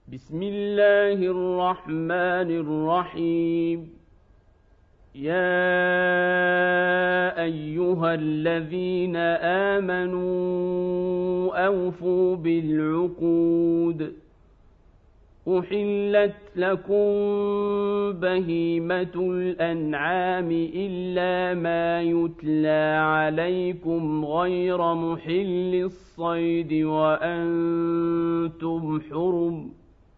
بسم الله الرحمن الرحيم. يا أيها الذين آمنوا أوفوا بالعقود. أحلت لكم بهيمة الأنعام إلا ما يتلى عليكم غير محل الصيد وأنتم حرم.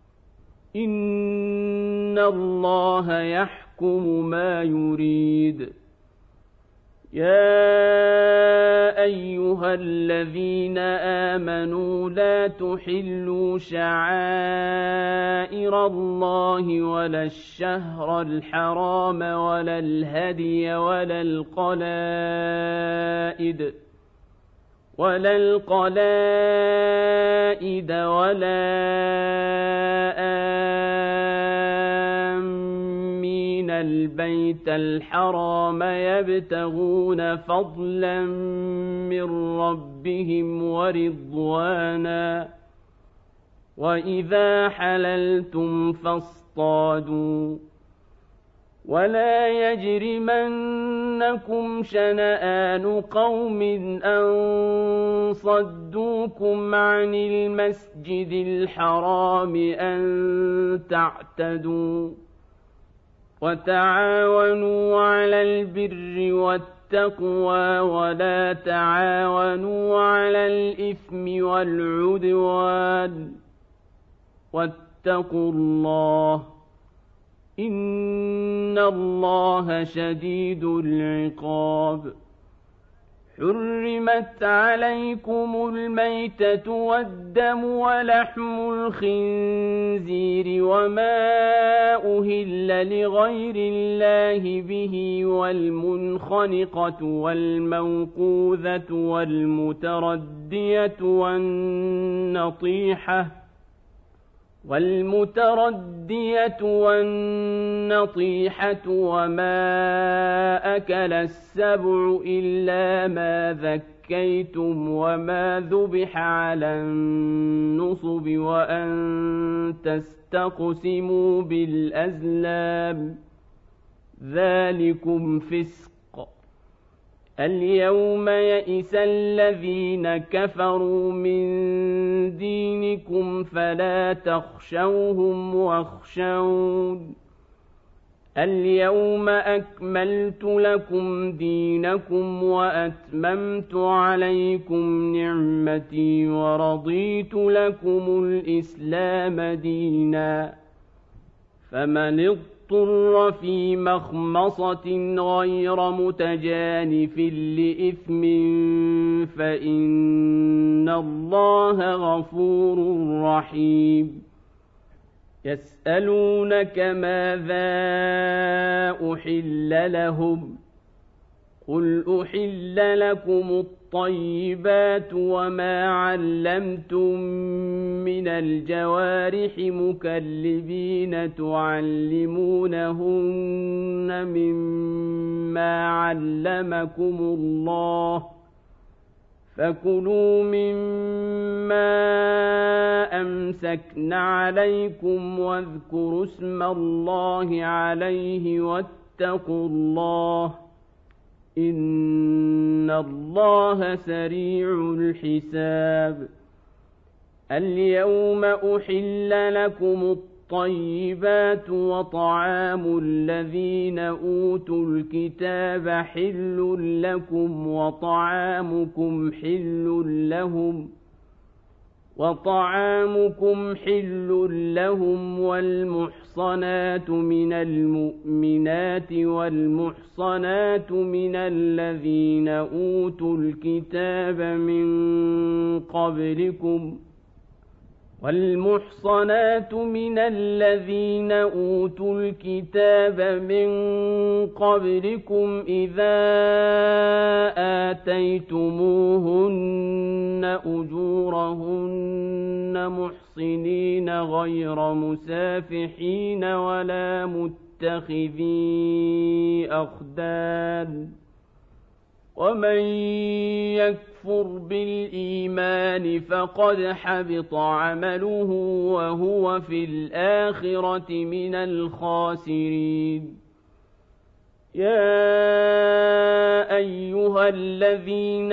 إن الله يحكم ما يريد. يا أيها الذين آمنوا لا تحلوا شعائر الله ولا الشهر الحرام ولا الهدي ولا القلائد ولا آمين البيت الحرام يبتغون فضلا من ربهم ورضوانا. وإذا حللتم فاصطادوا. ولا يجرمنكم شنآن قوم أن صدوكم عن المسجد الحرام أن تعتدوا. وتعاونوا على البر والتقوى ولا تعاونوا على الإثم والعدوان. واتقوا الله إن الله شديد العقاب. حرمت عليكم الميتة والدم ولحم الخنزير وما أهل لغير الله به والمنخنقة والموقوذة والمتردية والنطيحة وما أكل السبع إلا ما ذكيتم وما ذبح على النصب وأن تستقسموا بالأزلام ذلكم فسق. اليوم يئس الذين كفروا من دينكم فلا تخشوهم واخشون. اليوم أكملت لكم دينكم وأتممت عليكم نعمتي ورضيت لكم الإسلام دينا. فمن اضطر في مخمصة غير متجانف لإثم فإن الله غفور رحيم. يسألونك ماذا أحل لهم قل أحل لكم الطيبات وما علمتم من الجوارح مكلبين تعلمونهن مما علمكم الله فكلوا مما أمسكن عليكم واذكروا اسم الله عليه واتقوا الله إن الله سريع الحساب. اليوم أحل لكم الطيبات وطعام الذين أوتوا الكتاب حل لكم وطعامكم حل لهم والمحصنات من المؤمنات والمحصنات من الذين أوتوا الكتاب من قبلكم إذا آتيتموهن أجورهن محصنين غير مسافحين ولا متخذي أخدان ومن يكفر بالإيمان فقد حبط عمله وهو في الآخرة من الخاسرين. يا أيها الذين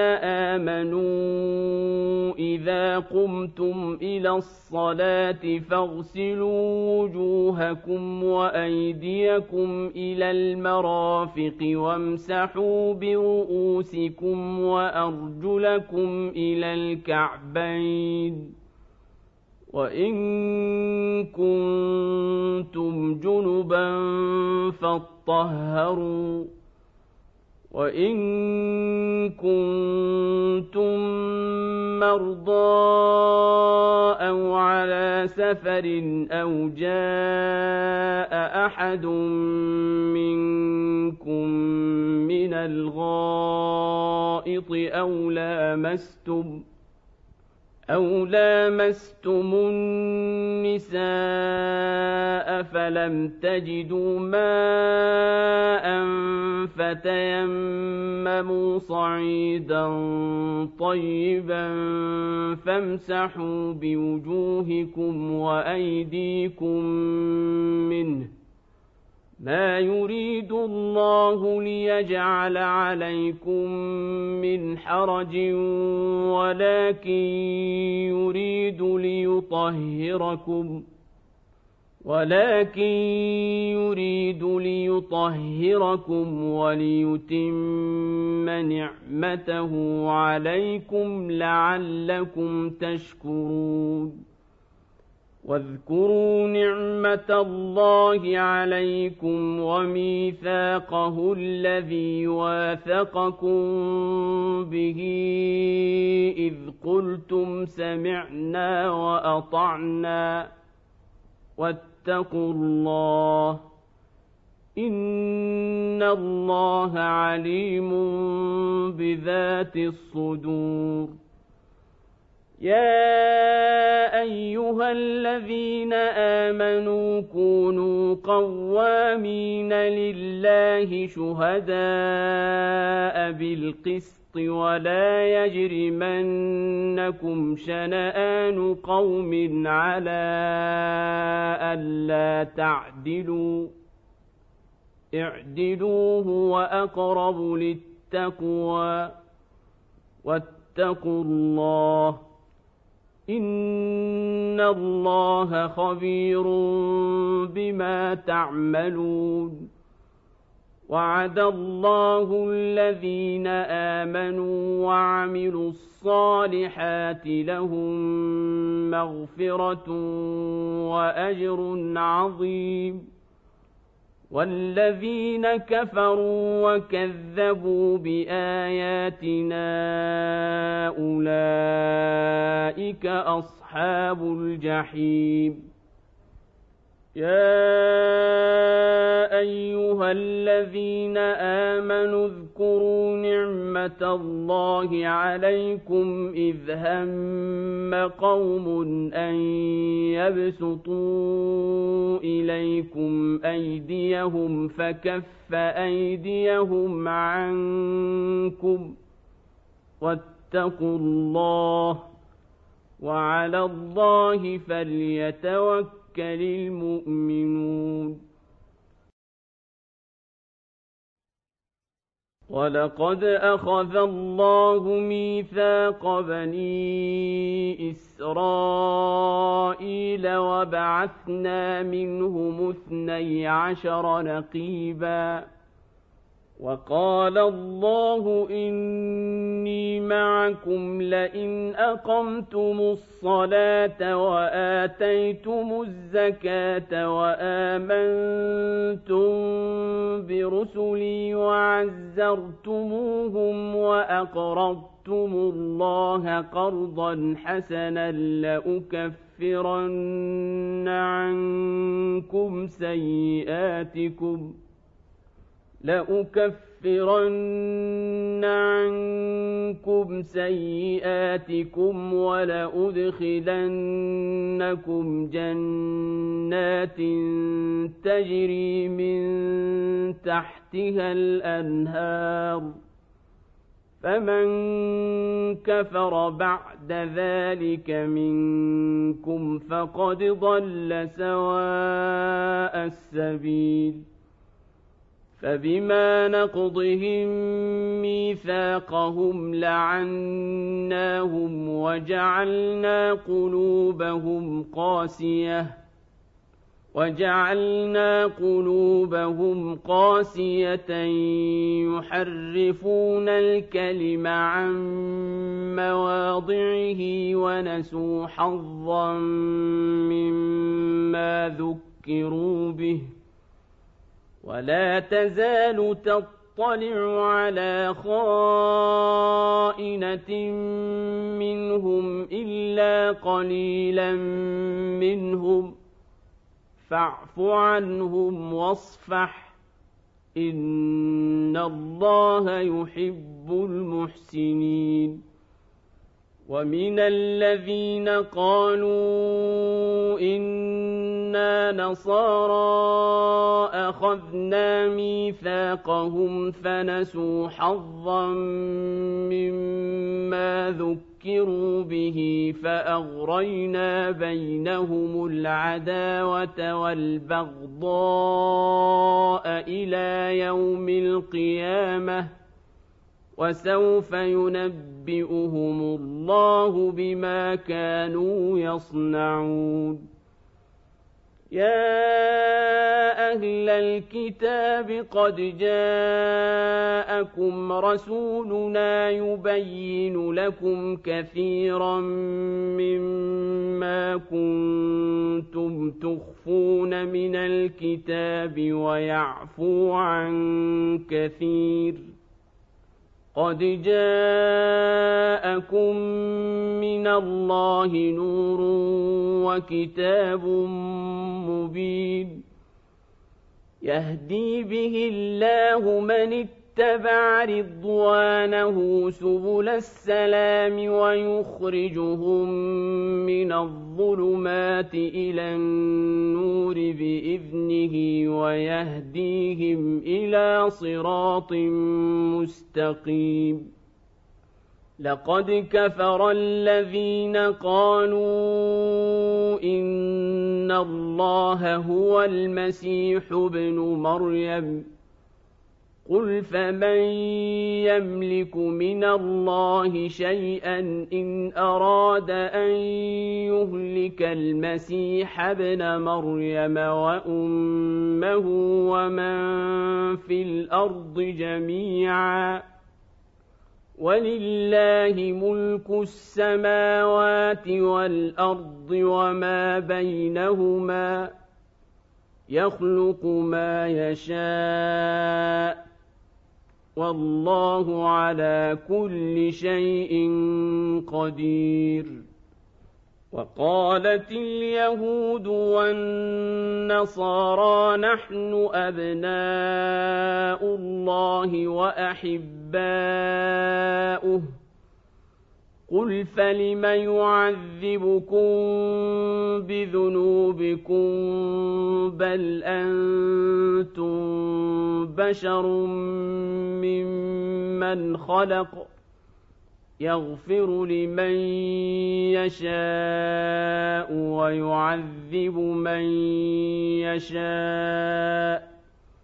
آمنوا إذا قمتم إلى الصلاة فاغسلوا وجوهكم وأيديكم إلى المرافق وامسحوا برؤوسكم وأرجلكم إلى الكعبين وإن كنتم جنبا فاطهروا وإن كنتم مرضى أو على سفر أو جاء أحد منكم من الغائط أو لامستم النساء فلم تجدوا ماء فتيمموا صعيدا طيبا فامسحوا بوجوهكم وأيديكم منه ما يريد الله ليجعل عليكم من حرج ولكن يريد ليطهركم وليتم نعمته عليكم لعلكم تشكرون. واذكروا نعمة الله عليكم وميثاقه الذي واثقكم به إذ قلتم سمعنا وأطعنا واتقوا الله إن الله عليم بذات الصدور. يا أيها الذين آمنوا كونوا قوامين لله شهداء بالقسط ولا يجرمنكم شنآن قوم على ألا تعدلوا اعدلوا هو أقرب للتقوى واتقوا الله إن الله خبير بما تعملون. وعد الله الذين آمنوا وعملوا الصالحات لهم مغفرة وأجر عظيم. والذين كفروا وكذبوا بآياتنا أولئك أصحاب الجحيم. يا أيها الذين آمنوا اذكروا نعمة الله عليكم إذ هم قوم أن يبسطوا إليكم أيديهم فكف أيديهم عنكم واتقوا الله وعلى الله فليتوكل المؤمنون. ولقد أخذ الله ميثاق بني إسرائيل وبعثنا منهم 12 نقيبا وقال الله إني معكم لئن أقمتم الصلاة وآتيتم الزكاة وآمنتم برسلي وعزرتموهم وأقرضتم الله قرضا حسنا لأكفرن عنكم سيئاتكم ولأدخلنكم جنات تجري من تحتها الأنهار فمن كفر بعد ذلك منكم فقد ضل سواء السبيل فبما نقضهم ميثاقهم لعناهم وجعلنا قلوبهم قاسية يحرفون الكلم عن مواضعه ونسوا حظا مما ذكروا به ولا تزال تطلع على خائنة منهم إلا قليلا منهم فاعف عنهم واصفح إن الله يحب المحسنين ومن الذين قالوا إنا نصارى أخذنا ميثاقهم فنسوا حظا مما ذكروا به فأغرينا بينهم العداوة والبغضاء إلى يوم القيامة وسوف ينبئهم الله بما كانوا يصنعون يا أهل الكتاب قد جاءكم رسولنا يبين لكم كثيرا مما كنتم تخفون من الكتاب ويعفو عن كثير قد جاءكم من الله نور وكتاب مبين يهدي به الله من اتبع رضوانه سبل السلام ويخرجهم من الظلمات إلى النور بإذنه ويهديهم إلى صراط مستقيم لقد كفر الذين قالوا إن الله هو المسيح ابن مريم قل فمن يملك من الله شيئا إن أراد أن يهلك المسيح ابن مريم وأمه ومن في الأرض جميعا ولله ملك السماوات والأرض وما بينهما يخلق ما يشاء والله على كل شيء قدير وقالت اليهود والنصارى نحن أبناء الله وأحباؤه قل فلم يعذبكم بذنوبكم بل أنتم بشر ممن خلق يغفر لمن يشاء ويعذب من يشاء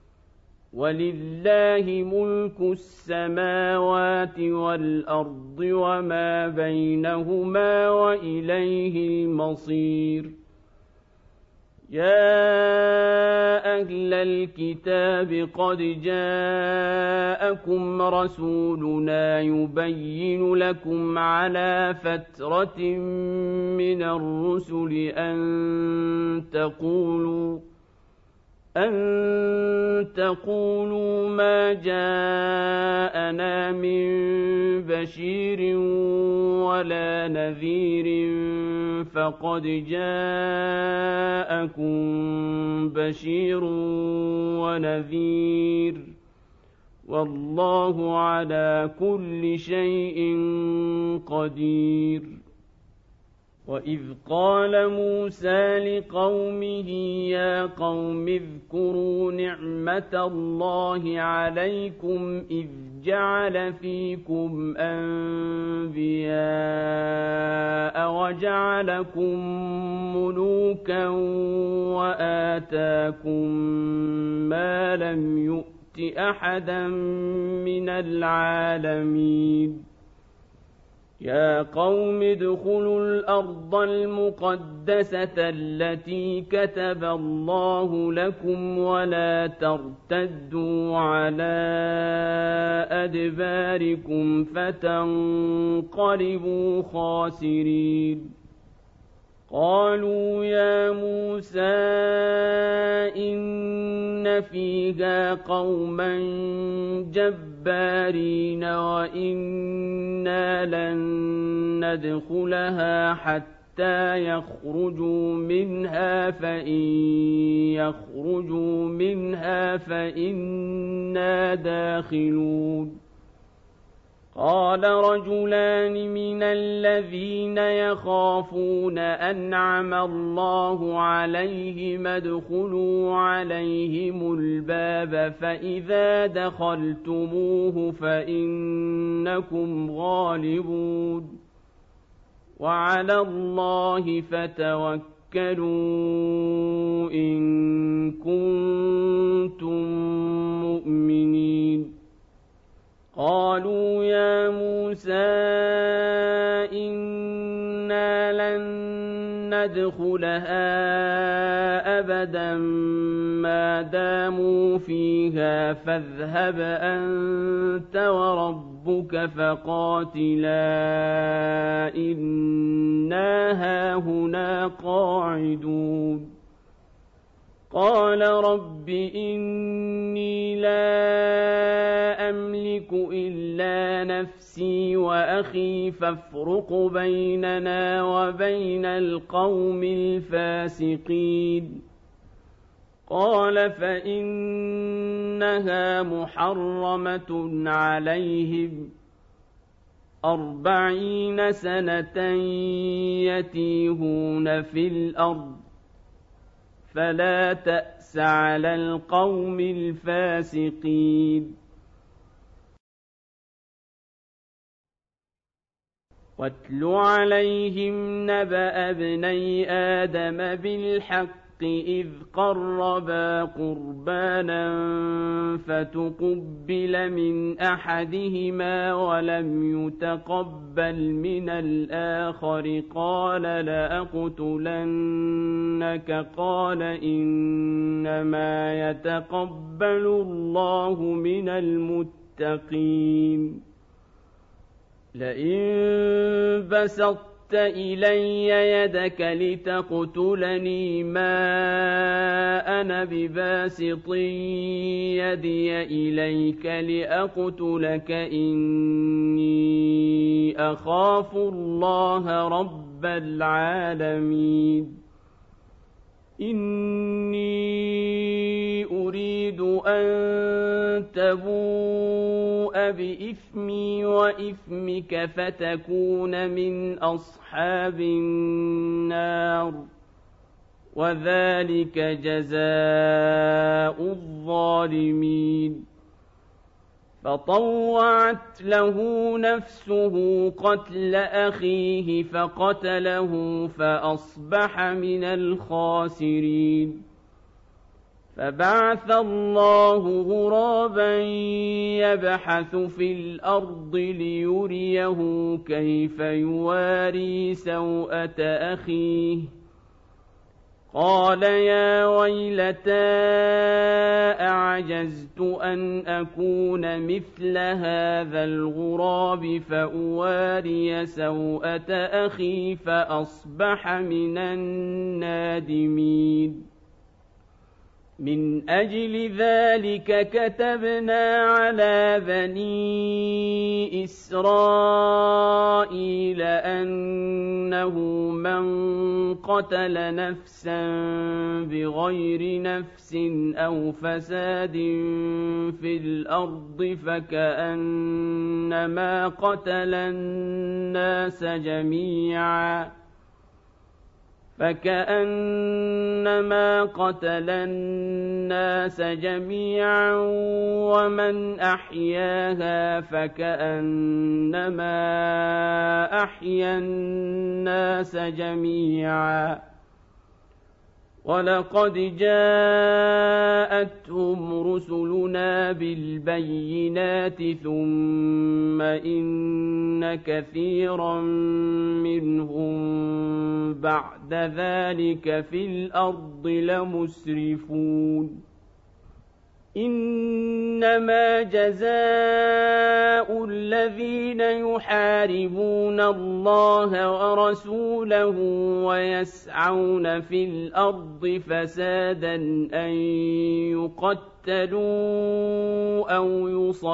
ولله ملك السماوات والأرض وما بينهما وإليه المصير يا أهل الكتاب قد جاءكم رسولنا يبين لكم على فترة من الرسل أن تقولوا ما جاءنا من بشير ولا نذير فقد جاءكم بشير ونذير والله على كل شيء قدير وإذ قال موسى لقومه يا قوم اذكروا نعمة الله عليكم إذ جعل فيكم أنبياء وجعلكم ملوكا وآتاكم ما لم يؤت أحدا من العالمين يا قوم ادخلوا الأرض المقدسة التي كتب الله لكم ولا ترتدوا على أدباركم فتنقلبوا خاسرين قالوا يا موسى إن فيها قوما جبارين وإنا لن ندخلها حتى يخرجوا منها فإن يخرجوا منها فإنا داخلون قال رجلان من الذين يخافون أنعم الله عليهم ادخلوا عليهم الباب فإذا دخلتموه فإنكم غالبون وعلى الله فتوكلوا إن كنتم مؤمنين قالوا يا موسى إنا لن ندخلها أبدا ما داموا فيها فاذهب أنت وربك فقاتلا إنا هاهنا قاعدون قال رب إني لا أملك إلا نفسي وأخي فافرق بيننا وبين القوم الفاسقين قال فإنها محرمة عليهم 40 سنة يتيهون في الأرض فلا تأس على القوم الفاسقين واتل عليهم نبأ ابني آدم بالحق إذ قربا قربانا فتقبل من أحدهما ولم يتقبل من الآخر قال لأقتلنك قال إنما يتقبل الله من المتقين لئن بسطت إلي يدك لتقتلني ما أنا بباسط يدي إليك لأقتلك إني أخاف الله رب العالمين إني أريد أن تبوء بإثمي وإثمك فتكون من أصحاب النار وذلك جزاء الظالمين فطوعت له نفسه قتل أخيه فقتله فأصبح من الخاسرين فبعث الله غرابا يبحث في الأرض ليريه كيف يواري سوءة أخيه قال يا ويلتى أعجزت أن أكون مثل هذا الغراب فأواري سوءة أخي فأصبح من النادمين من أجل ذلك كتبنا على بني إسرائيل أنه من قتل نفسا بغير نفس أو فساد في الأرض فكأنما قتل الناس جميعا فكأنما قتل الناس جميعا ومن أحياها فكأنما أحيا الناس جميعا ولقد جاءتهم رسلنا بالبينات ثم إن كثيرا منهم بعد ذلك في الأرض لمسرفون إنما جزاء الذين يحاربون الله ورسوله ويسعون في الأرض فسادا أن يقتلوا أو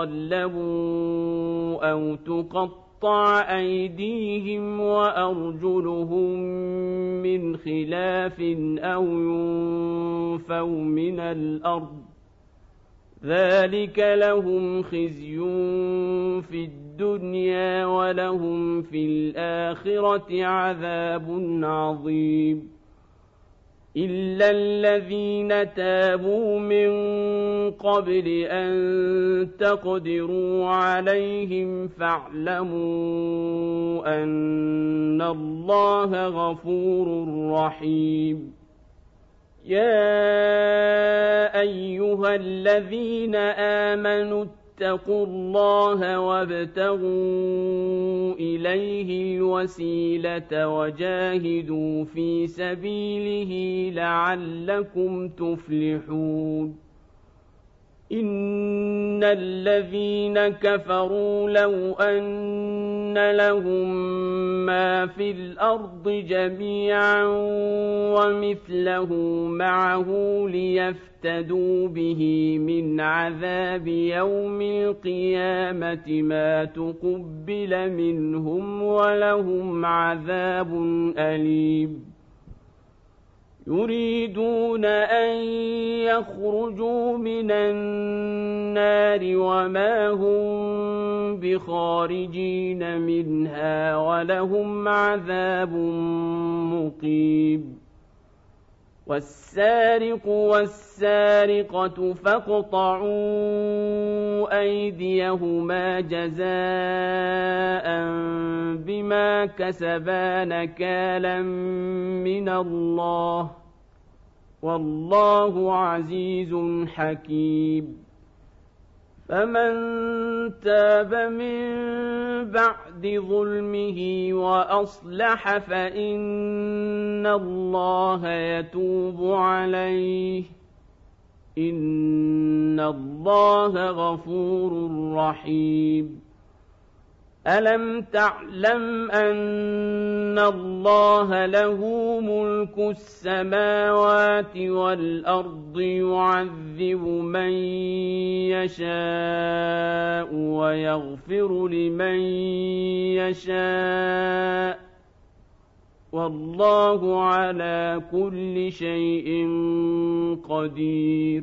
يصلبوا أو تقطع أيديهم وأرجلهم من خلاف أو ينفوا من الأرض ذلك لهم خزي في الدنيا ولهم في الآخرة عذاب عظيم إلا الذين تابوا من قبل أن تقدروا عليهم فاعلموا أن الله غفور رحيم يا أيها الذين آمنوا اتقوا الله وابتغوا إليه الوسيلة وجاهدوا في سبيله لعلكم تفلحون إن الذين كفروا لو أن لهم ما في الأرض جميعا ومثله معه ليفتدوا به من عذاب يوم القيامة ما تقبل منهم ولهم عذاب أليم يريدون أن يخرجوا من النار وما هم بخارجين منها ولهم عذاب مقيم والسارق والسارقة فاقطعوا أيديهما جزاء بما كسبا نكالا من الله والله عزيز حكيم فمن تاب من بعد ظلمه وأصلح فإن الله يتوب عليه إن الله غفور رحيم ألم تعلم أن الله له ملك السماوات والأرض يعذب من يشاء ويغفر لمن يشاء والله على كل شيء قدير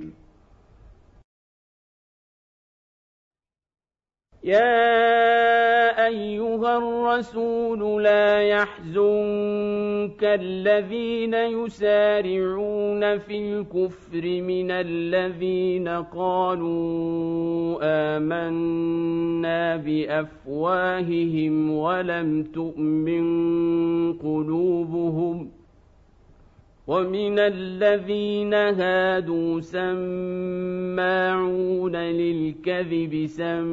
يا أيها الرسول لا يحزنك الذين يسارعون في الكفر من الذين قالوا آمنا بأفواههم ولم تؤمن قلوبهم ومن الذين هادوا سماعون للكذب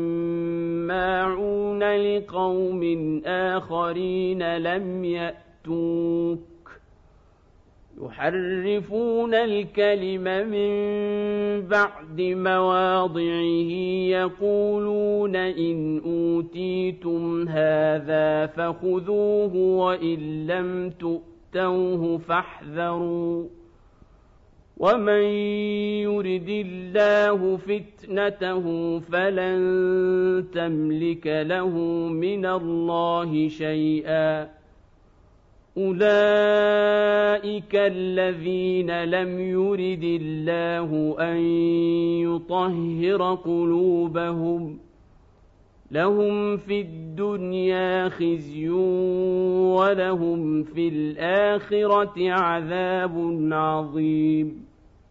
سماعون لقوم آخرين لم يأتوك يحرفون الكلم من بعد مواضعه يقولون إن أوتيتم هذا فخذوه وإن لم تؤتوه فاحذروا ومن يرد الله فتنته فلن تملك له من الله شيئا أولئك الذين لم يرد الله أن يطهر قلوبهم لهم في الدنيا خزي ولهم في الآخرة عذاب عظيم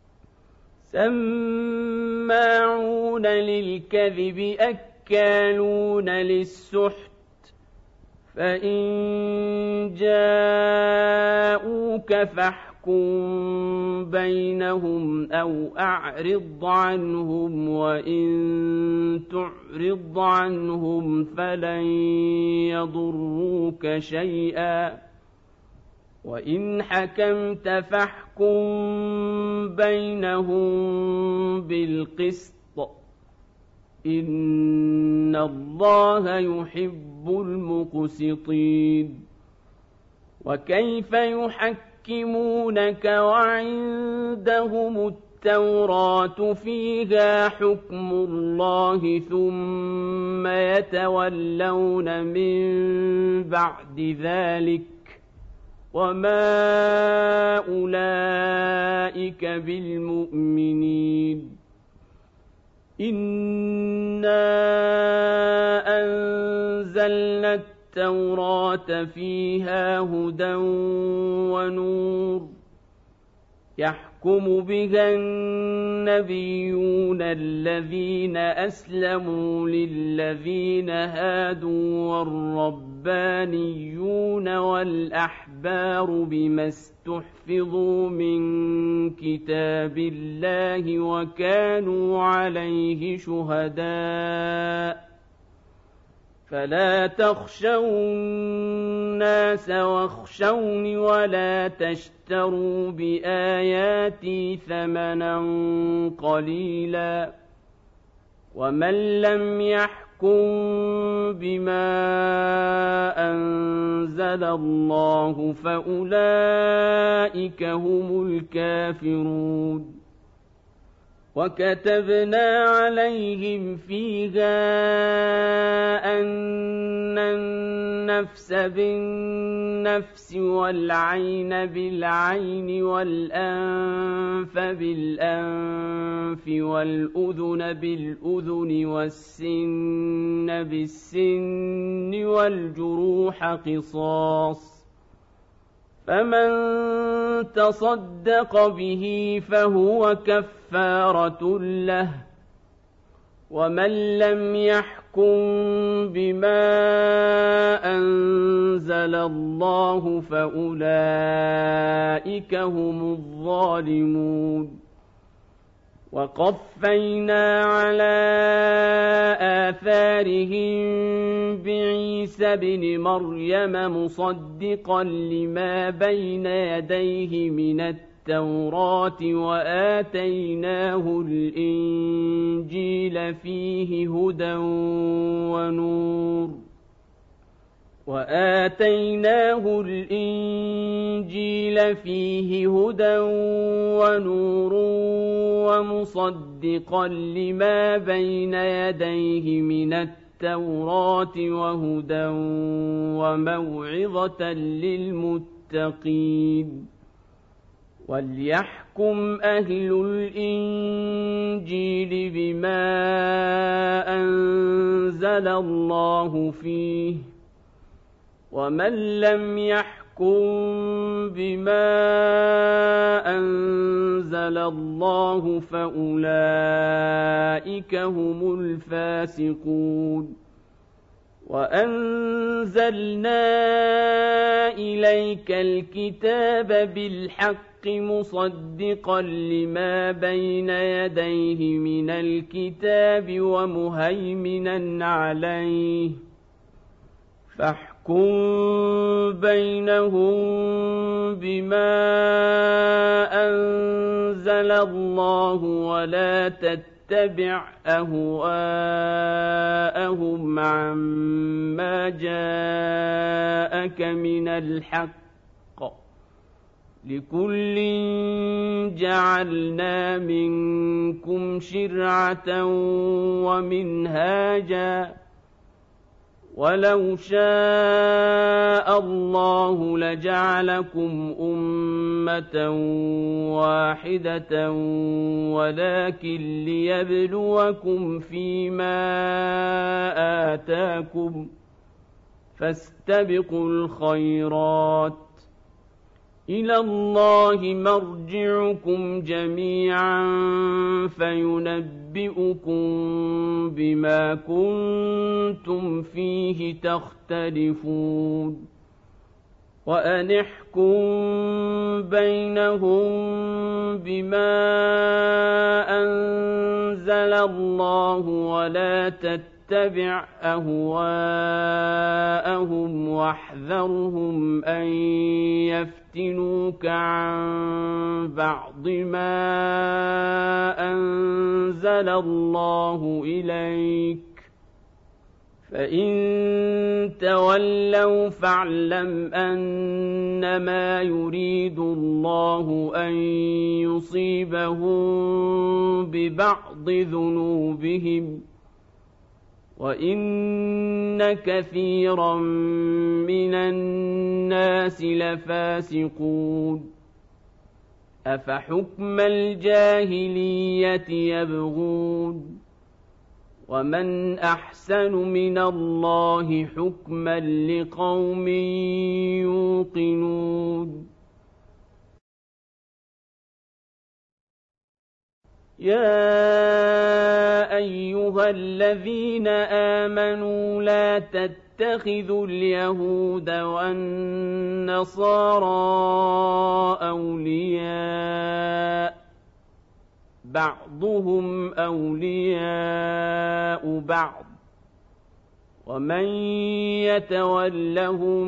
سماعون للكذب أكالون للسحت فإن جاءوك فاحكم بينهم أو أعرض عنهم وإن تعرض عنهم فلن يضروك شيئا وإن حكمت فاحكم بينهم بالقسط إن الله يحب المقسطين وكيف يحكمونك وعندهم التوراة فيها حكم الله ثم يتولون من بعد ذلك وما أولئك بالمؤمنين إنا أنزلنا التوراة فيها هدى ونور يحكم بها النبيون الذين أسلموا للذين هادوا والربانيون والأحبار بما استحفظوا من كتاب الله وكانوا عليه شهداء فلا تخشوا الناس واخشوني ولا تشتروا بآياتي ثمنا قليلا ومن لم يحكم بما أنزل الله فأولئك هم الكافرون وكتبنا عليهم فيها أن النفس بالنفس والعين بالعين والأنف بالأنف والأذن بالأذن والسن بالسن والجروح قصاص فمن تصدق به فهو كفارة له ومن لم يحكم بما أنزل الله فأولئك هم الظالمون وقفينا على آثارهم بعيسى ابن مريم مصدقا لما بين يديه من التوراة وآتيناه الإنجيل فيه هدى ونور ومصدقا لما بين يديه من التوراة وهدى وموعظة للمتقين وليحكم أهل الإنجيل بما أنزل الله فيه ومن لم يحكم بما أنزل الله فأولئك هم الفاسقون وأنزلنا إليك الكتاب بالحق مصدقا لما بين يديه من الكتاب ومهيمنا عليه فاحكم بينهم بما أنزل الله ولا تتبع أهواءهم عما جاءك من الحق لكل جعلنا منكم شرعة ومنهاجا ولو شاء الله لجعلكم أمة واحدة ولكن ليبلوكم فيما آتاكم فاستبقوا الخيرات إلى الله مرجعكم جميعا فينبئكم بما كنتم فيه تختلفون وأن احكم بينهم بما أنزل الله ولا تتبع أهواءهم واحذرهم أن يفتنوك عن بعض ما أنزل الله إليك فإن تولوا فاعلم أنما يريد الله أن يصيبهم ببعض ذنوبهم وإن كثيرا من الناس لفاسقون أفحكم الجاهلية يبغون ومن أحسن من الله حكما لقوم يوقنون يا أيها الذين آمنوا لا تتخذوا اليهود والنصارى أولياء بعضهم أولياء بعض ومن يتولهم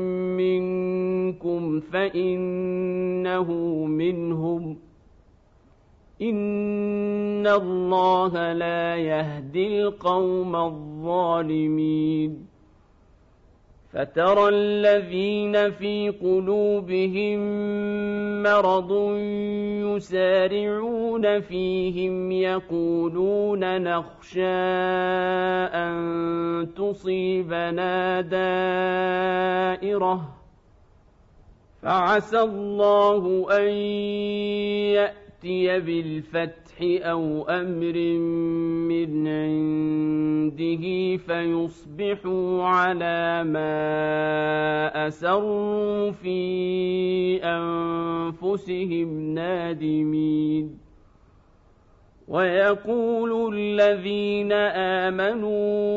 منكم فإنه منهم إن الله لا يهدي القوم الظالمين فترى الذين في قلوبهم مرض يسارعون فيهم يقولون نخشى أن تصيبنا دائرة فعسى الله أن يأتي بالفتح أو أمر من عنده فيصبحوا على ما أسروا في أنفسهم نادمين ويقول الذين آمنوا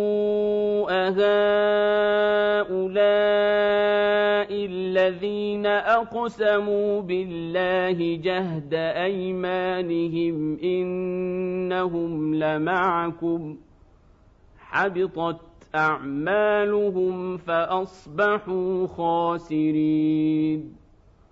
أهؤلاء الذين أقسموا بالله جهد أيمانهم إنهم لمعكم حبطت أعمالهم فأصبحوا خاسرين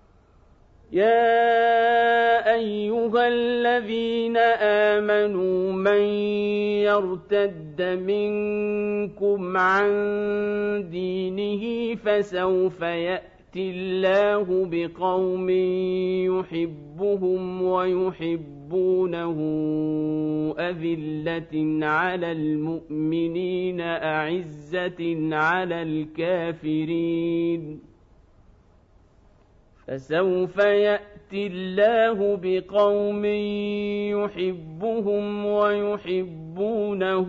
يا أيها الذين آمنوا من يرتد منكم عن دينه فسوف يأتي الله بقوم يحبهم ويحبونه أذلة على المؤمنين أعزة على الكافرين فسوف يأتي الله بقوم يحبهم ويحبونه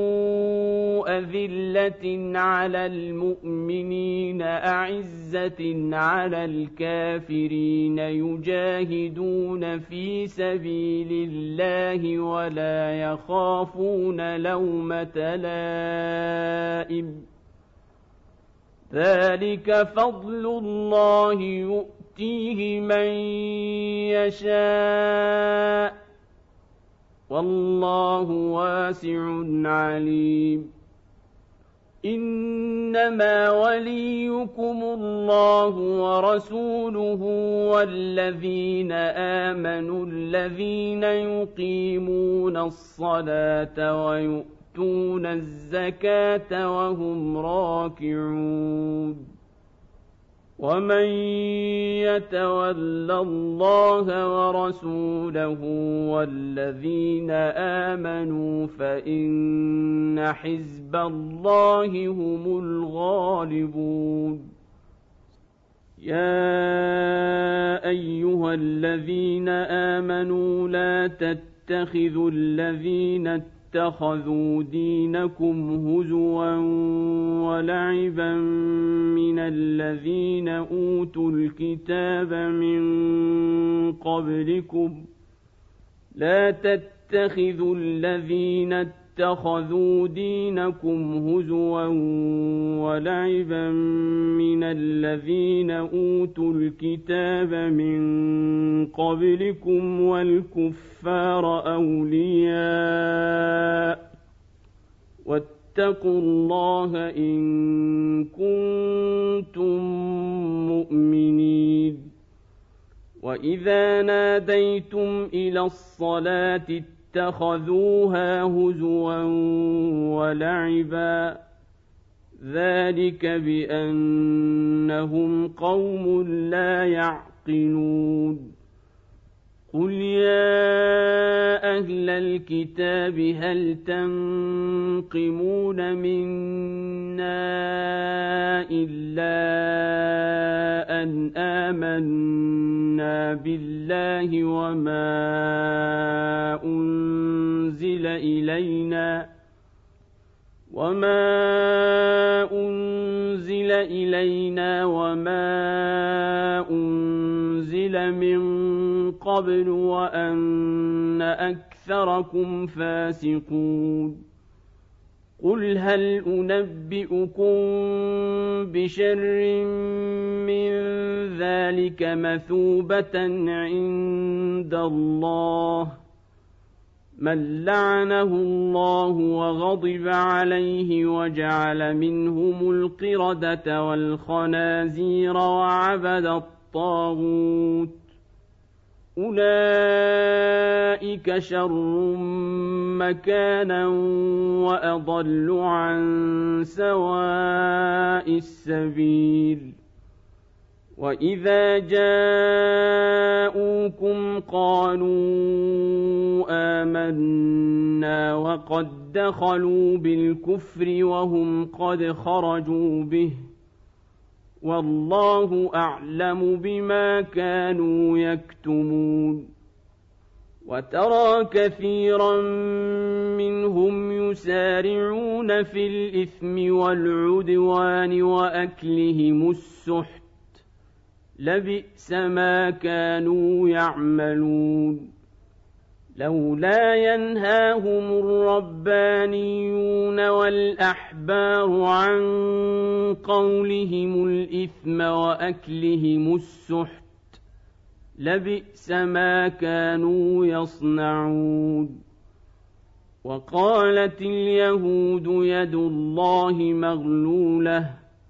أذلة على المؤمنين أعزة على الكافرين يجاهدون في سبيل الله ولا يخافون لومة لائم ذلك فضل الله يؤتيه من يشاء والله واسع عليم إنما وليكم الله ورسوله والذين آمنوا الذين يقيمون الصلاة ويؤتون الزكاة وهم راكعون ومن يتول الله ورسوله والذين آمنوا فإن حزب الله هم الغالبون. يا أيها الذين آمنوا لا تتخذوا الذين اتخذوا دينكم هزوا ولعبا من الذين أوتوا الكتاب من قبلكم لا تتخذوا الذين اتخذوا دينكم هزوا ولعبا من الذين أوتوا الكتاب من قبلكم والكفار أولياء واتقوا الله إن كنتم مؤمنين. وإذا ناديتم إلى الصلاة اتخذوها هزوا ولعبا ذلك بأنهم قوم لا يعقلون. قل يا أهل الكتاب هل تنقمون منا إلا أن آمنا بالله وما أنزل إلينا وما أنزل من قبل وأن أكثركم فاسقون. قل هل أنبئكم بشر من ذلك مثوبة عند الله من لعنه الله وغضب عليه وجعل منهم القردة والخنازير وعبد الطاغوت أولئك شر مكانا وأضل عن سواء السبيل. وإذا جاءوكم قالوا آمنا وقد دخلوا بالكفر وهم قد خرجوا به والله أعلم بما كانوا يكتمون. وترى كثيرا منهم يسارعون في الإثم والعدوان وأكلهم السحت لبئس ما كانوا يعملون. لولا ينهاهم الربانيون والأحبار عن قولهم الإثم وأكلهم السحت لبئس ما كانوا يصنعون. وقالت اليهود يد الله مغلولة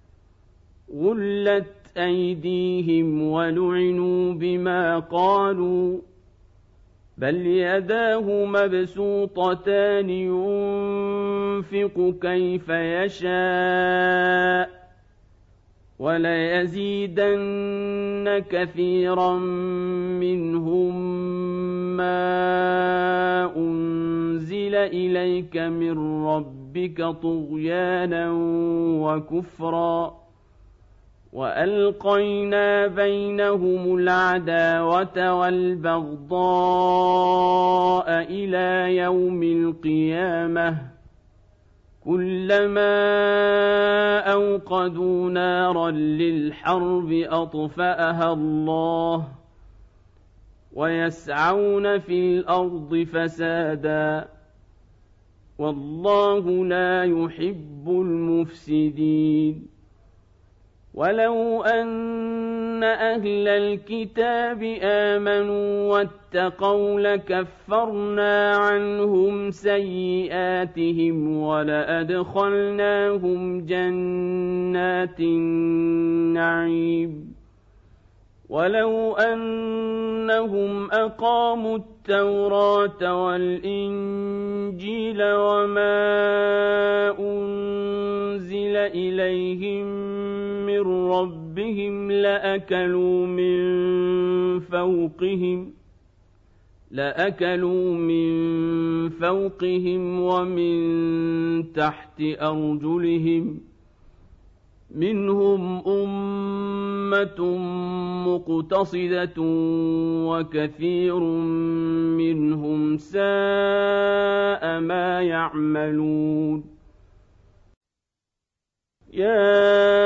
غلت أيديهم ولعنوا بما قالوا بل يداه مبسوطتان ينفق كيف يشاء وليزيدن كثيرا منهم ما أنزل إليك من ربك طغيانا وكفرا وألقينا بينهم العداوة والبغضاء إلى يوم القيامة كلما أوقدوا نارا للحرب أطفأها الله ويسعون في الأرض فسادا والله لا يحب المفسدين. ولو أن أهل الكتاب آمنوا واتقوا لكفرنا عنهم سيئاتهم ولأدخلناهم جنات النعيم ولو أنهم أقاموا التوراة والإنجيل وما أنزل إليهم من ربهم لأكلوا من فوقهم ومن تحت أرجلهم منهم أمة مقتصدة وكثير منهم ساء ما يعملون يا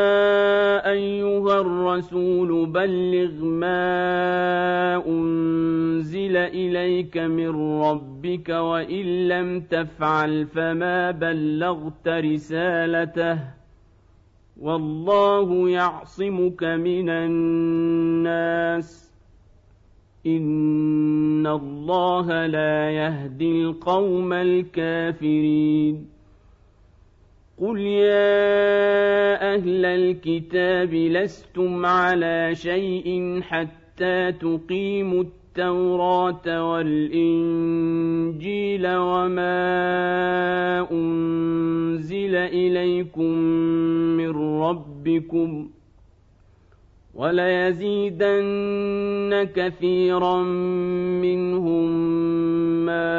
أيها الرسول بلغ ما أنزل إليك من ربك وإن لم تفعل فما بلغت رسالته والله يعصمك من الناس إن الله لا يهدي القوم الكافرين قل يا أهل الكتاب لستم على شيء حتى تقيموا التوراة والإنجيل وما أنزل إليكم من ربكم وليزيدن كثيرا منهم ما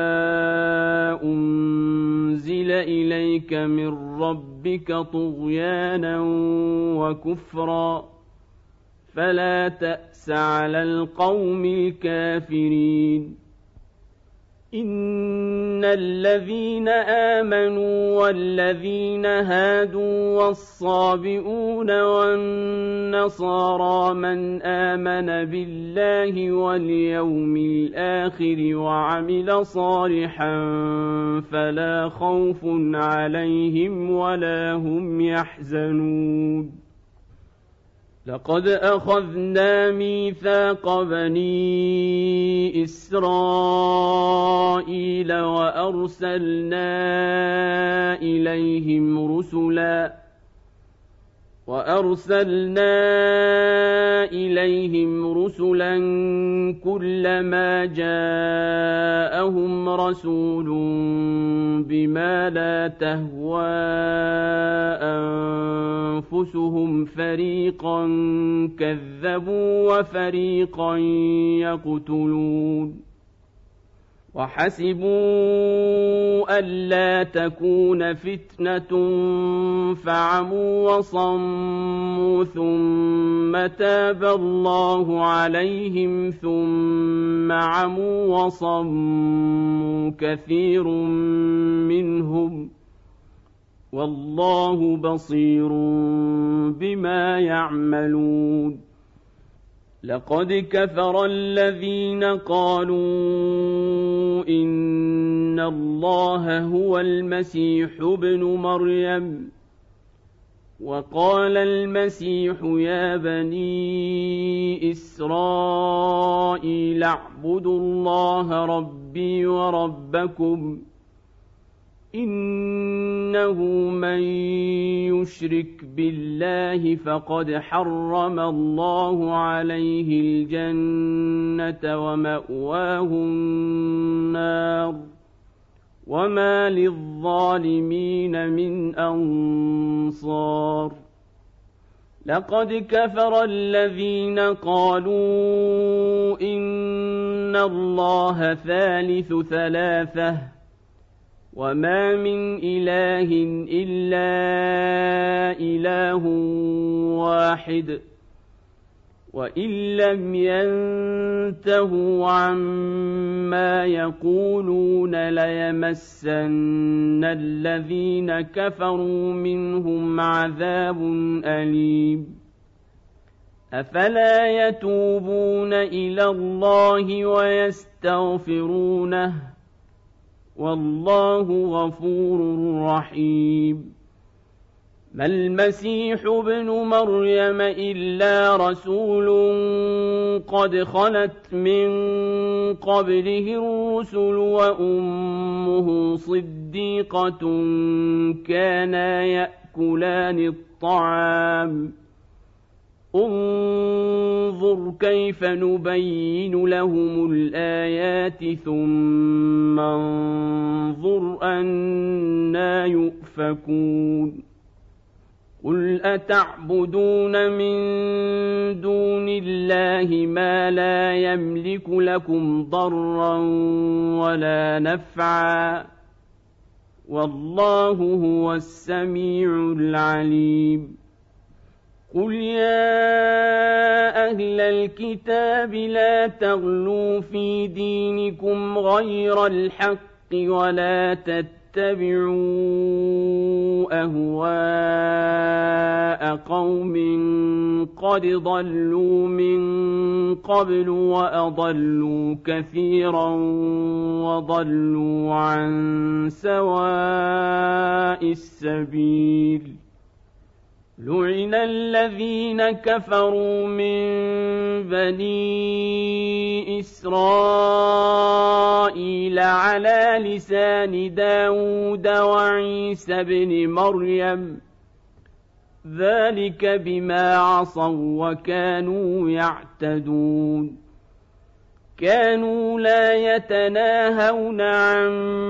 أنزل إليك من ربك طغيانا وكفرا فلا تأس على القوم الكافرين إن الذين آمنوا والذين هادوا والصابئون والنصارى من آمن بالله واليوم الآخر وعمل صالحا فلا خوف عليهم ولا هم يحزنون لقد أخذنا ميثاق بني إسرائيل وأرسلنا إليهم رسلا كلما جاءهم رسول بما لا تهوى أنفسهم فريقا كذبوا وفريقا يقتلون وحسبوا ألا تكون فتنة فعموا وصموا ثم تاب الله عليهم ثم عموا وصموا كثير منهم والله بصير بما يعملون لقد كفر الذين قالوا إن الله هو المسيح ابن مريم وقال المسيح يا بني إسرائيل اعبدوا الله ربي وربكم إنه من يشرك بالله فقد حرم الله عليه الجنة ومأواه النار وما للظالمين من أنصار لقد كفر الذين قالوا إن الله ثالث ثلاثة وما من إله إلا إله واحد وإن لم ينتهوا عما يقولون ليمسن الذين كفروا منهم عذاب أليم أفلا يتوبون إلى الله ويستغفرونه والله غفور رحيم ما المسيح ابن مريم إلا رسول قد خلت من قبله الرسل وأمه صديقة كانا يأكلان الطعام انظر كيف نبين لهم الآيات ثم انظر أنى يؤفكون قل أتعبدون من دون الله ما لا يملك لكم ضرا ولا نفعا والله هو السميع العليم قل يا أهل الكتاب لا تغلوا في دينكم غير الحق ولا تتبعوا أهواء قوم قد ضلوا من قبل وأضلوا كثيرا وضلوا عن سواء السبيل لعن الذين كفروا من بني إسرائيل على لسان داود وعيسى بن مريم ذلك بما عصوا وكانوا يعتدون كانوا لا يتناهون عن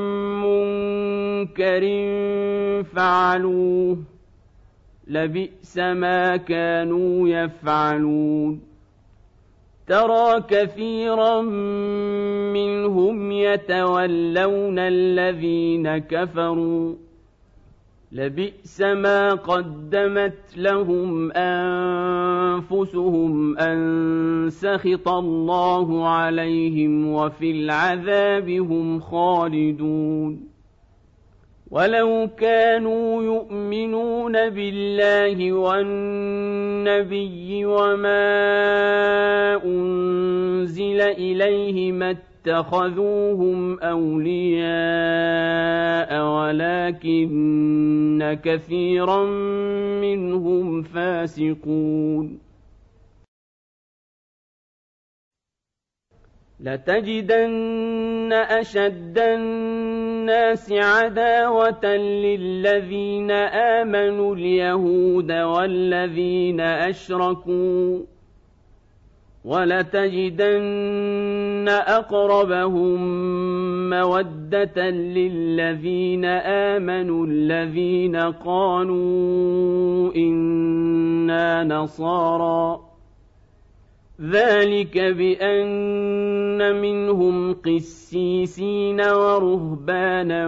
منكر فعلوه لبئس ما كانوا يفعلون ترى كثيرا منهم يتولون الذين كفروا لبئس ما قدمت لهم أنفسهم أن سخط الله عليهم وفي العذاب هم خالدون ولو كانوا يؤمنون بالله والنبي وما أنزل إليه ما اتخذوهم أولياء ولكن كثيرا منهم فاسقون لتجدن أشد الناس عداوة للذين آمنوا اليهود والذين أشركوا ولتجدن أقربهم مودة للذين آمنوا الذين قالوا إنا نصارى ذلك بأن منهم قسيسين ورهبانا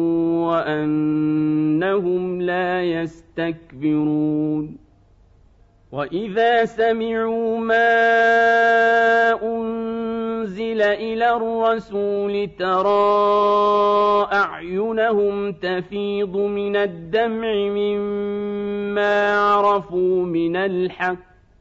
وأنهم لا يستكبرون وإذا سمعوا ما أنزل إلى الرسول ترى أعينهم تفيض من الدمع مما عرفوا من الحق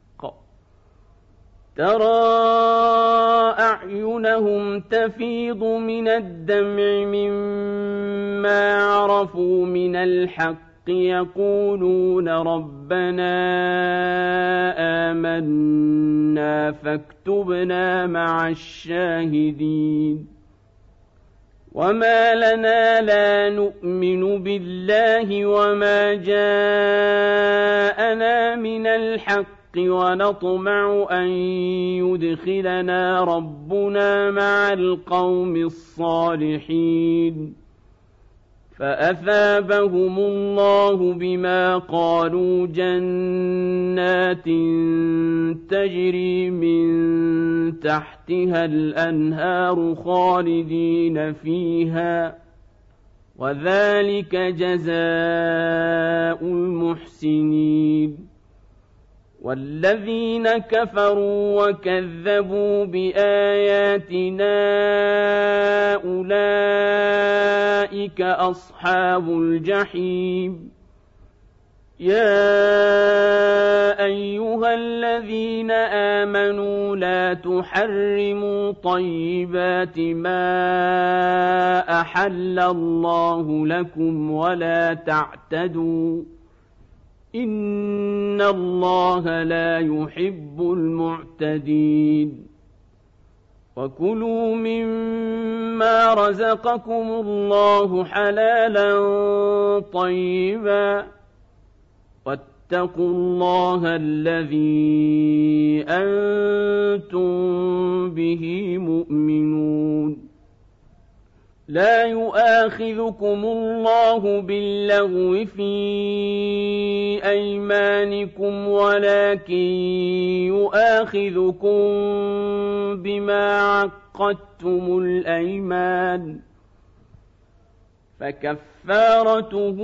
يقولون ربنا آمنا فاكتبنا مع الشاهدين وما لنا لا نؤمن بالله وما جاءنا من الحق ونطمع أن يدخلنا ربنا مع القوم الصالحين فأثابهم الله بما قالوا جنات تجري من تحتها الأنهار خالدين فيها وذلك جزاء المحسنين والذين كفروا وكذبوا بآياتنا أولئك أصحاب الجحيم يا أيها الذين آمنوا لا تحرموا طيبات ما أحل الله لكم ولا تعتدوا إن الله لا يحب المعتدين وكلوا مما رزقكم الله حلالا طيبا واتقوا الله الذي أنتم به مؤمنون. لا يؤاخذكم الله باللغو في أيمانكم ولكن يؤاخذكم بما عقدتم الأيمان، فكفارته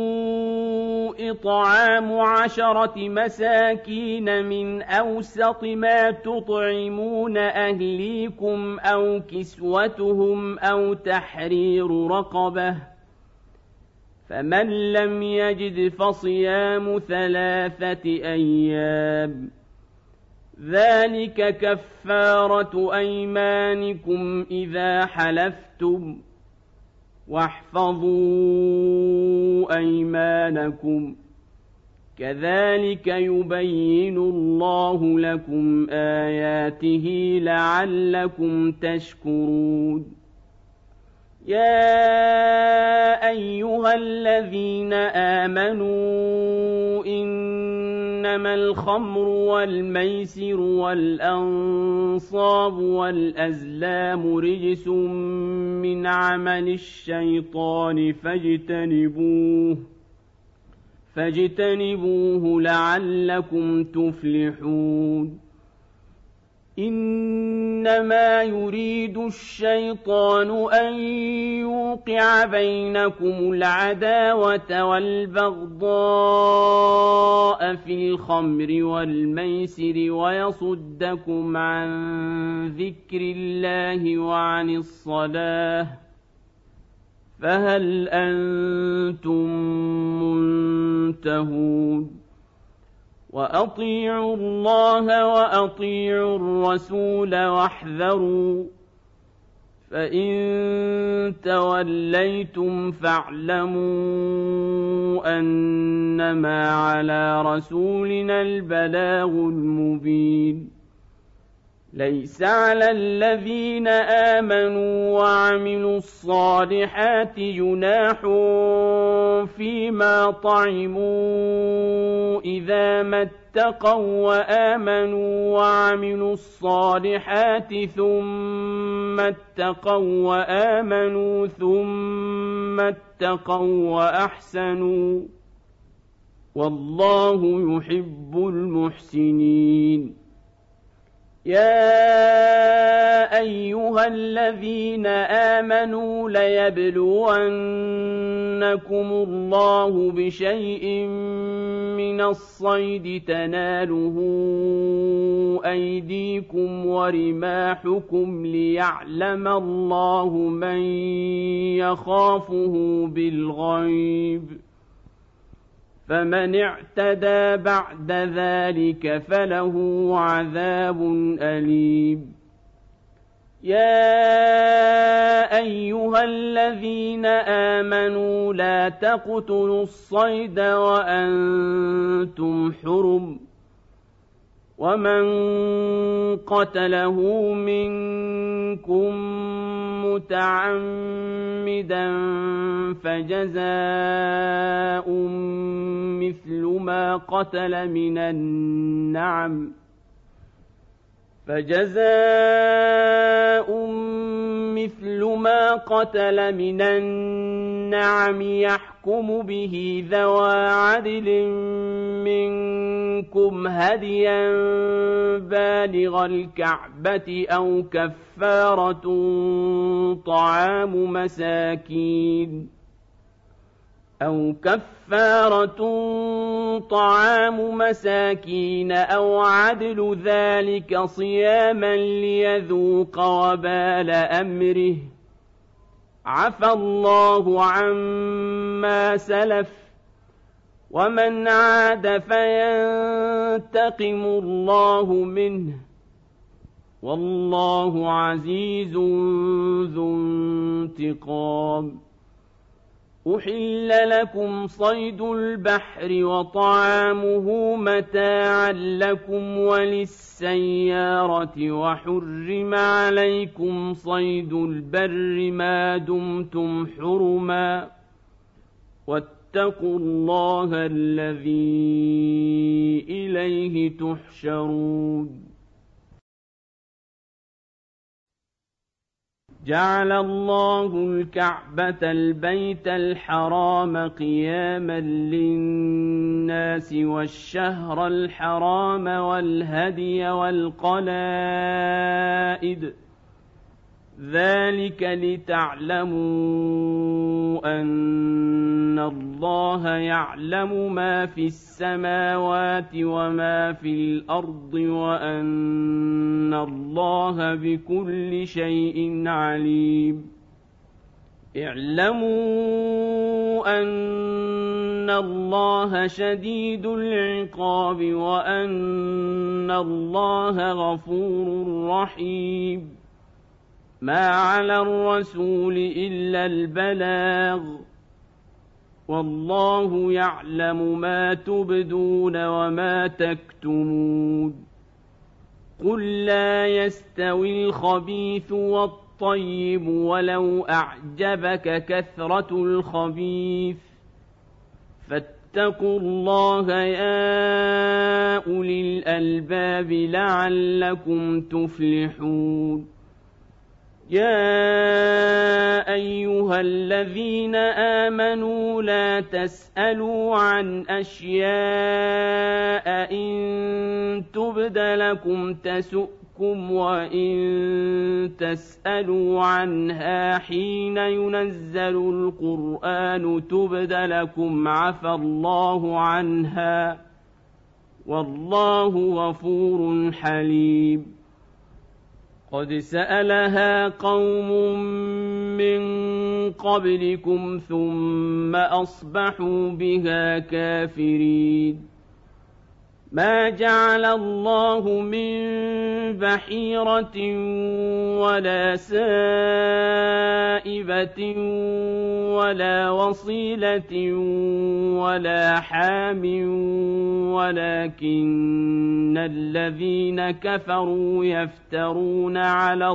إطعام 10 مساكين من أوسط ما تطعمون أهليكم أو كسوتهم أو تحرير رقبة، فمن لم يجد فصيام 3 أيام، ذلك كفارة أيمانكم إذا حلفتم، واحفظوا أيمانكم، كذلك يبين الله لكم آياته لعلكم تشكرون. يا أيها الذين آمنوا إنما الخمر والميسر والأنصاب والأزلام رجس من عمل الشيطان فاجتنبوه لعلكم تفلحون. إنما يريد الشيطان أن يوقع بينكم العداوة والبغضاء في الخمر والميسر ويصدكم عن ذكر الله وعن الصلاة، فهل أنتم منتهون؟ وأطيعوا الله وأطيعوا الرسول واحذروا، فإن توليتم فاعلموا أنما على رسولنا البلاغ المبين. ليس على الذين آمنوا وعملوا الصالحات جناح فيما طعموا إذا ما اتقوا وآمنوا وعملوا الصالحات ثم اتقوا وآمنوا ثم اتقوا وأحسنوا، والله يحب المحسنين. يا أيها الذين آمنوا ليبلونكم الله بشيء من الصيد تناله أيديكم ورماحكم ليعلم الله من يخافه بالغيب، فمن اعتدى بعد ذلك فله عذاب أليم. يا أيها الذين آمنوا لا تقتلوا الصيد وأنتم حرم، ومن قتله منكم متعمدا فجزاء مثل ما قتل من النعم يحكم به ذوى عدل منكم هديا بالغ الكعبة أو كفارة طعام مساكين أو عدل ذلك صياما ليذوق وبال أمره، عفى الله عما سلف، ومن عاد فينتقم الله منه، والله عزيز ذو انتقام. أحل لكم صيد البحر وطعامه متاعا لكم وللسيارة، وحرم عليكم صيد البر ما دمتم حرما، واتقوا الله الذي إليه تحشرون. جعل الله الكعبة البيت الحرام قياما للناس والشهر الحرام والهدي والقلائد ذلك لتعلموا أن الله يعلم ما في السماوات وما في الأرض وأن الله بكل شيء عليم. اعلموا أن الله شديد العقاب وأن الله غفور رحيم. ما على الرسول إلا البلاغ والله يعلم ما تبدون وما تكتمون. قل لا يستوي الخبيث والطيب ولو أعجبك كثرة الخبيث فاتقوا الله يا أولي الألباب لعلكم تفلحون. يا أيها الذين آمنوا لا تسألوا عن أشياء إن تبد لكم تسؤكم وإن تسألوا عنها حين ينزل القرآن تبد لكم عفى الله عنها والله غفور حليم. قد سألها قوم من قبلكم ثم أصبحوا بها كافرين. ما جعل الله من بحيرة ولا سائبة ولا وصيلة ولا حام ولكن الذين كفروا يفترون على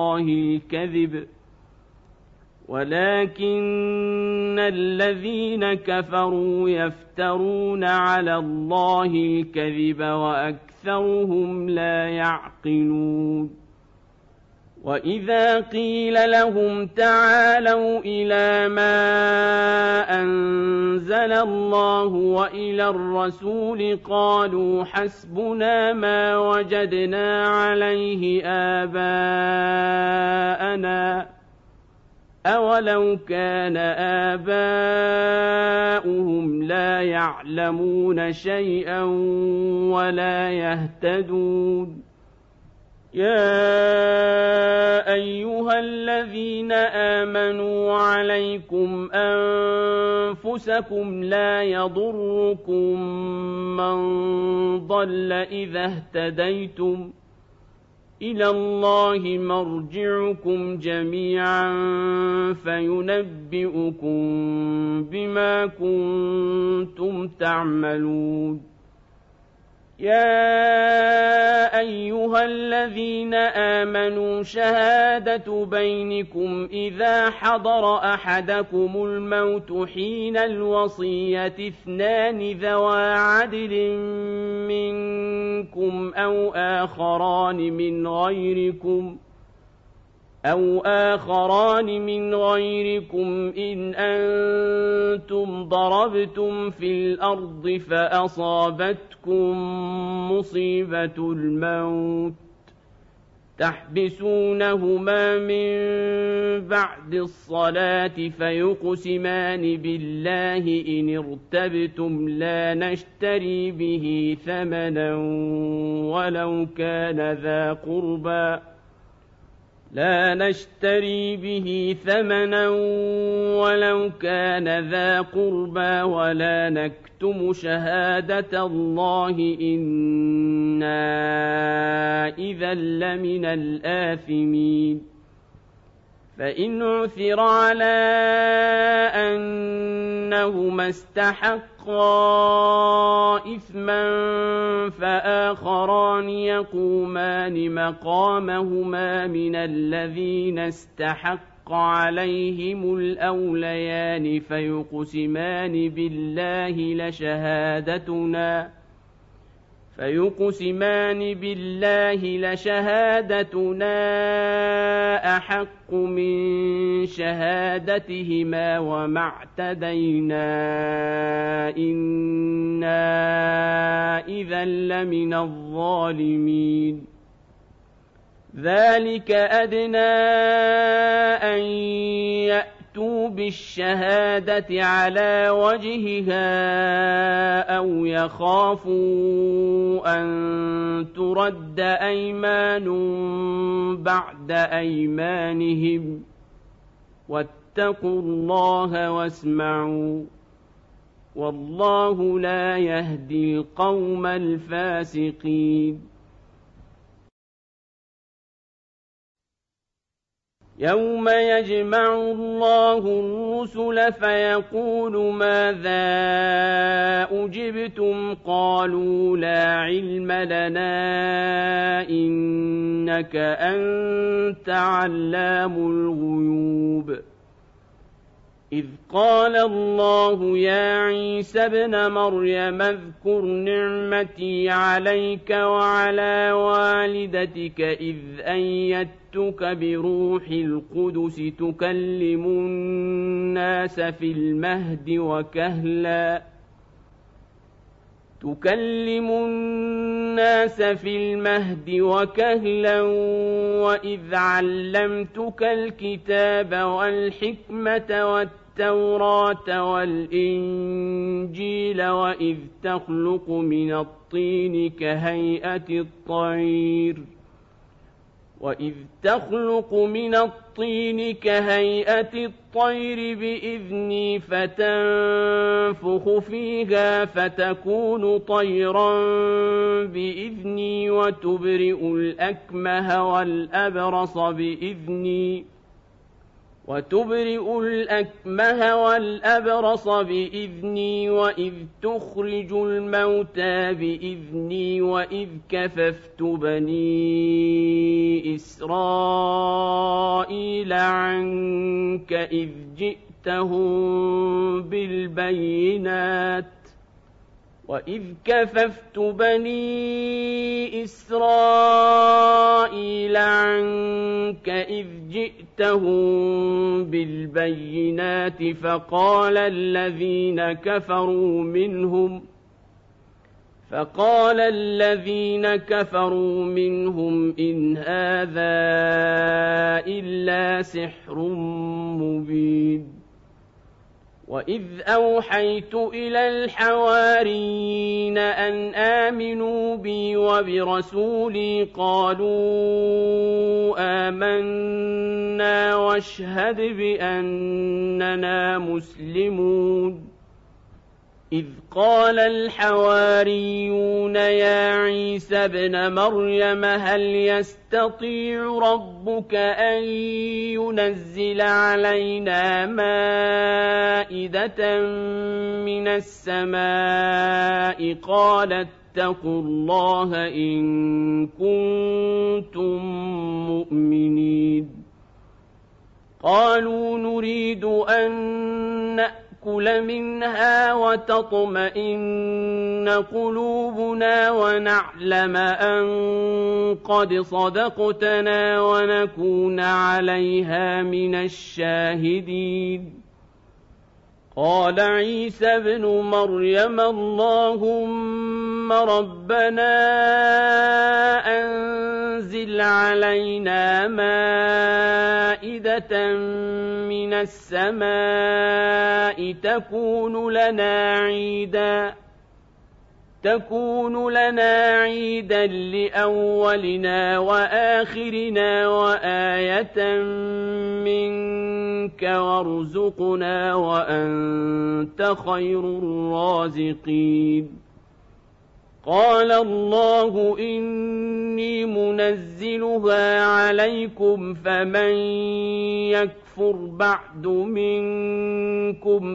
الله الكذب وأكثرهم لا يعقلون. وإذا قيل لهم تعالوا إلى ما أنزل الله وإلى الرسول قالوا حسبنا ما وجدنا عليه آباءنا أولو كان آباؤهم لا يعلمون شيئا ولا يهتدون. يا أيها الذين آمنوا عليكم أنفسكم لا يضركم من ضل إذا اهتديتم إلى الله مرجعكم جميعا فينبئكم بما كنتم تعملون. يا أيها الذين آمنوا شهادة بينكم إذا حضر أحدكم الموت حين الوصية اثنان ذوى عدل منكم أو آخران من غيركم إن أنتم ضربتم في الأرض فأصابتكم مصيبة الموت تحبسونهما من بعد الصلاة فيقسمان بالله إن ارتبتم لا نشتري به ثمنا ولو كان ذا قربى ولا نكتم شهادة الله إنا إذا لمن الآثمين. فإن عثر على أنهما استحقا إثما فآخران يقومان مقامهما من الذين استحق عليهم الأوليان فيقسمان بالله لشهادتنا أحق من شهادتهما وما اعتدينا إنا إذا لمن الظالمين ذلك أدنى أن يأتوا بالشهادة على وجهها أو يخافوا أن ترد أيمان بعد أيمانهم واتقوا الله واسمعوا والله لا يهدي القوم الفاسقين يوم يجمع الله الرسل فيقول ماذا أجبتم قالوا لا علم لنا إنك أنت علام الغيوب إذ قال الله يا عيسى ابن مريم اذكر نعمتي عليك وعلى والدتك إذ أيدتك بروح القدس تكلم الناس في المهد وكهلا وإذ علمتك الكتاب والحكمة والتوراة والإنجيل وإذ تخلق من الطين كهيئة الطير بإذني فتنفخ فيها فتكون طيرا بإذني وتبرئ الأكمه والأبرص بإذني وإذ تخرج الموتى بإذني وإذ كففت بني إسرائيل عنك إذ جئتهم بالبينات فقال الذين كفروا منهم إن هذا إلا سحر مبين وإذ أوحيت إلى الحواريين أن آمنوا بي وبرسولي قالوا آمنا واشهد بأننا مسلمون إذ قال الحواريون يا عيسى ابن مريم هل يستطيع ربك أن ينزل علينا مائدة من السماء قال اتقوا الله إن كنتم مؤمنين قالوا نريد أن نأكل منها وتطمئن قلوبنا ونعلم أن قد صدقتنا ونكون عليها من الشاهدين قال عيسى ابن مريم اللهم ربنا أنزل علينا مائدة من السماء تكون لنا عيدا لأولنا وآخرنا وآية منك وارزقنا وأنت خير الرازقين قال الله إني منزلها عليكم فمن يكفر بعد منكم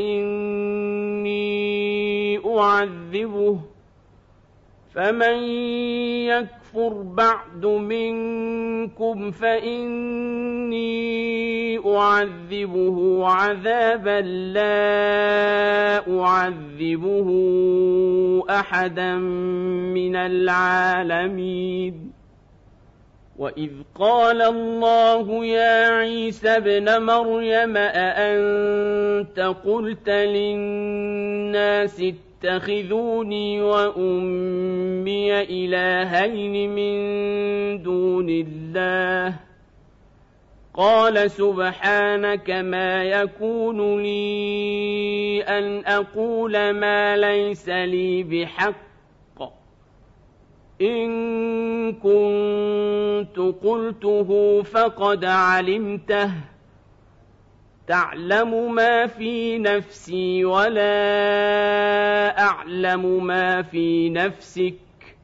فإني أعذبه عذابا لا أعذبه أحدا من العالمين. وإذ قال الله يا عيسى ابن مريم أأنت قلت للناس اتخذوني وأمي إلهين من دون الله قال سبحانك ما يكون لي أن أقول ما ليس لي بحق إن كنت قلته فقد علمته تعلم ما في نفسي ولا أعلم ما في نفسك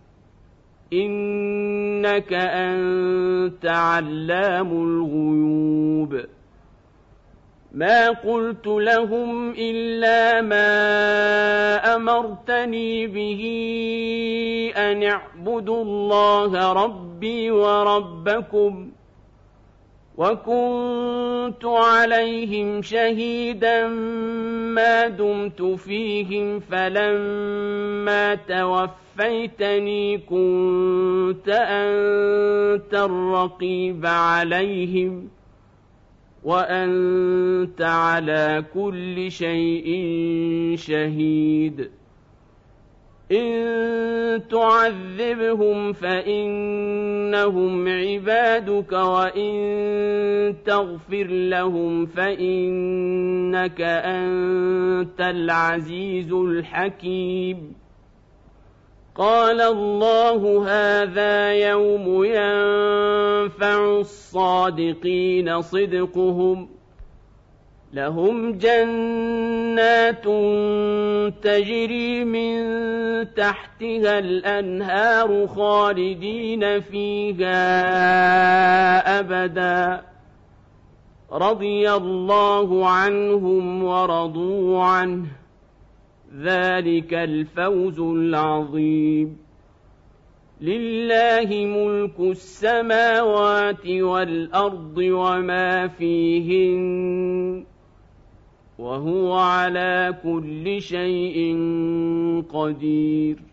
إنك أنت علام الغيوب. ما قلت لهم إلا ما أمرتني به أن اعبدوا الله ربي وربكم وكنت عليهم شهيدا ما دمت فيهم فلما توفيتني كنت أنت الرقيب عليهم وأنت على كل شيء شهيد. إن تعذبهم فإنهم عبادك وإن تغفر لهم فإنك أنت العزيز الحكيم. قال الله هذا يوم ينفع الصادقين صدقهم لهم جنات تجري من تحتها الأنهار خالدين فيها أبدا رضي الله عنهم ورضوا عنه ذلك الفوز العظيم. لله ملك السماوات والأرض وما فيهن وهو على كل شيء قدير.